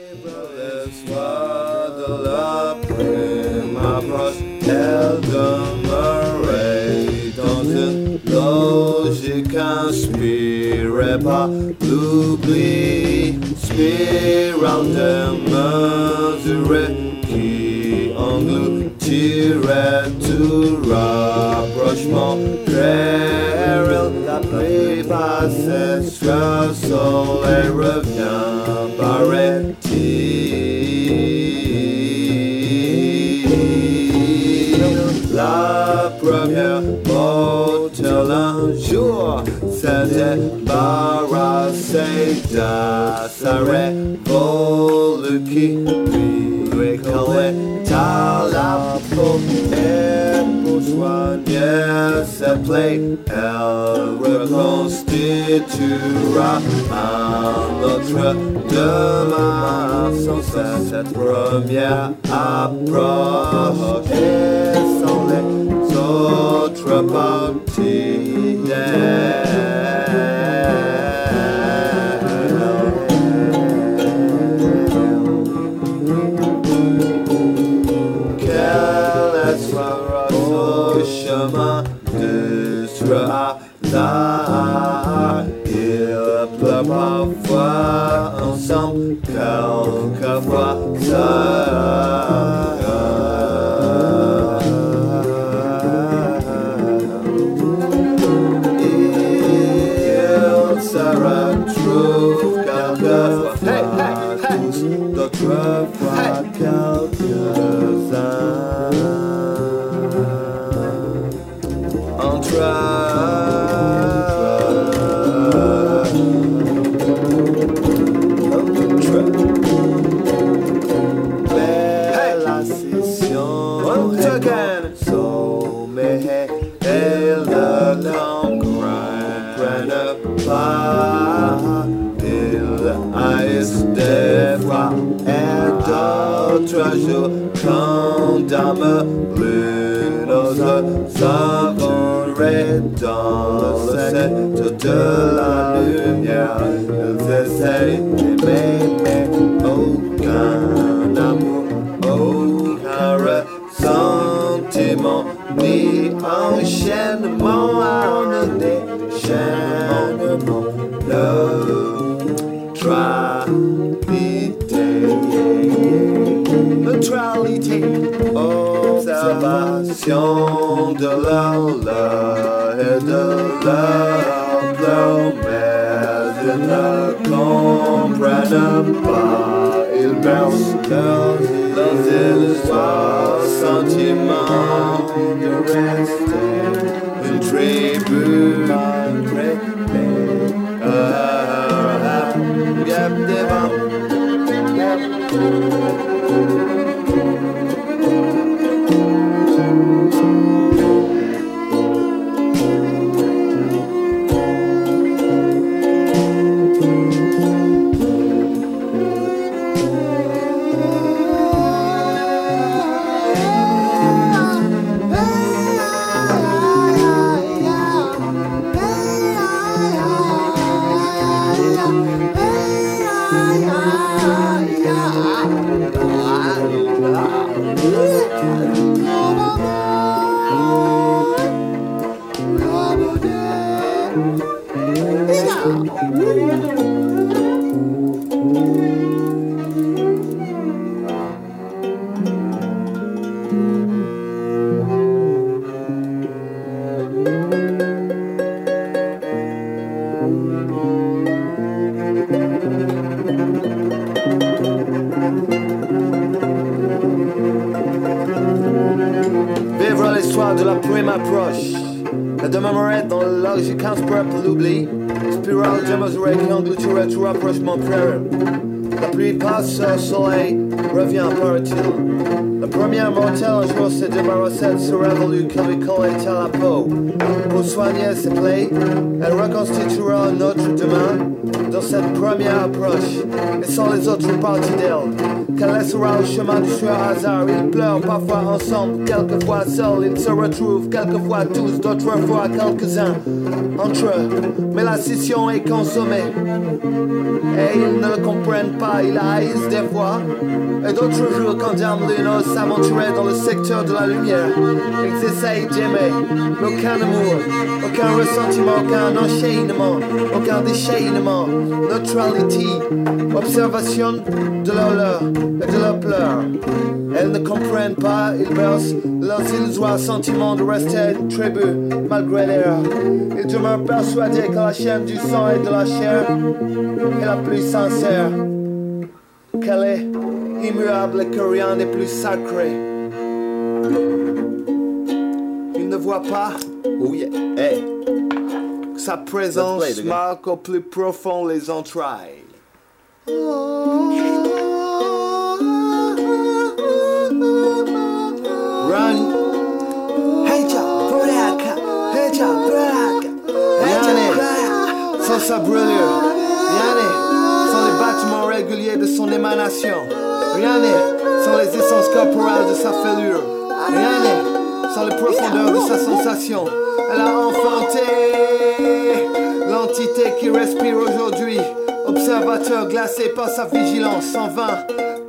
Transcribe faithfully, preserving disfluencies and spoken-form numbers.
Les soirs de la prime approche, elle demeurait dans une logique inspirée par l'oubli, spirale démesurée qui engloutirait tout rapprochement créeril. La pluie passe sur le soleil revient, paraît-il. La première beauté un jour s'est débarrassée de sa révolu qui lui collait à la peau. Et pour soigner ses plaies, elle reconstituera un autre demain sans cette première approche et sans les autres parties d'elle. Qu'elle soit au chemin de ce hasard, il pleut parfois ensemble, quelquefois seul. Il se retrouve quelquefois, hey, hey, hey. D'autres fois quelques-uns entre la scission sommet et le comprennent pas. Ils haïssent des fois et d'autres jours condamnent l'une aux autres, s'avoueraient dans le centre de la lumière. Ils essayent d'aimer, mais aucun amour, aucun ressentiment, ni enchaînement à un déchaînement. Neutralité, neutralité, observation de leur loi et de leur plan, mais ils ne comprennent pas. Ils bercent leurs, leurs histoires, sentiments de rester une tribu malgré Yep, devant. Yep. Vivre l'histoire de la première approche, la demeurait dans la logique inspirée par l'oubli, spirale démesurée qui engloutirait tout rapprochement préalable. La pluie passe sur le soleil, revient paraît-il. La première mortelle un jour s'est débarrassée de ce révolu qui lui collait à la peau. Pour soigner ses plaies, elle reconstituera un autre demain dans cette première approche et sans les autres parties d'elle. qu'elle laissera au chemin du choix hasard. Ils pleurent parfois ensemble, quelquefois seuls. Ils se retrouvent quelquefois tous, d'autres fois quelques-uns entre eux. Mais la scission est consommée et ils ne le comprennent pas, ils haïssent des fois. Et d'autres jours, quand Dame Lune s'aventurait dans le secteur de la lumière, ils essayent d'aimer, mais aucun amour, aucun ressentiment, aucun enchaînement, aucun déchaînement. Neutrality, observation de leur leurre et de leur pleurs. Elles ne comprennent pas, ils bercent leurs illusoires sentiments de rester une tribu malgré l'erreur. Ils demeurent persuadés que la chaîne du sang et de la chair est la plus sincère, qu'elle est immuable et que rien n'est plus sacré. Ils ne voient pas, oh yeah, hey, que sa présence play, marque au plus profond les entrailles. Run. Hecha, poraka, hecha, poraka, hecha, sans sa brûlure, rien n'est, sans les battements réguliers de son émanation, rien n'est, sans les essences corporelles de sa fêlure, rien n'est, sans les profondeurs de sa sensation. Elle a enfanté l'entité qui respire aujourd'hui, observateur glacé par sa vigilance, en vain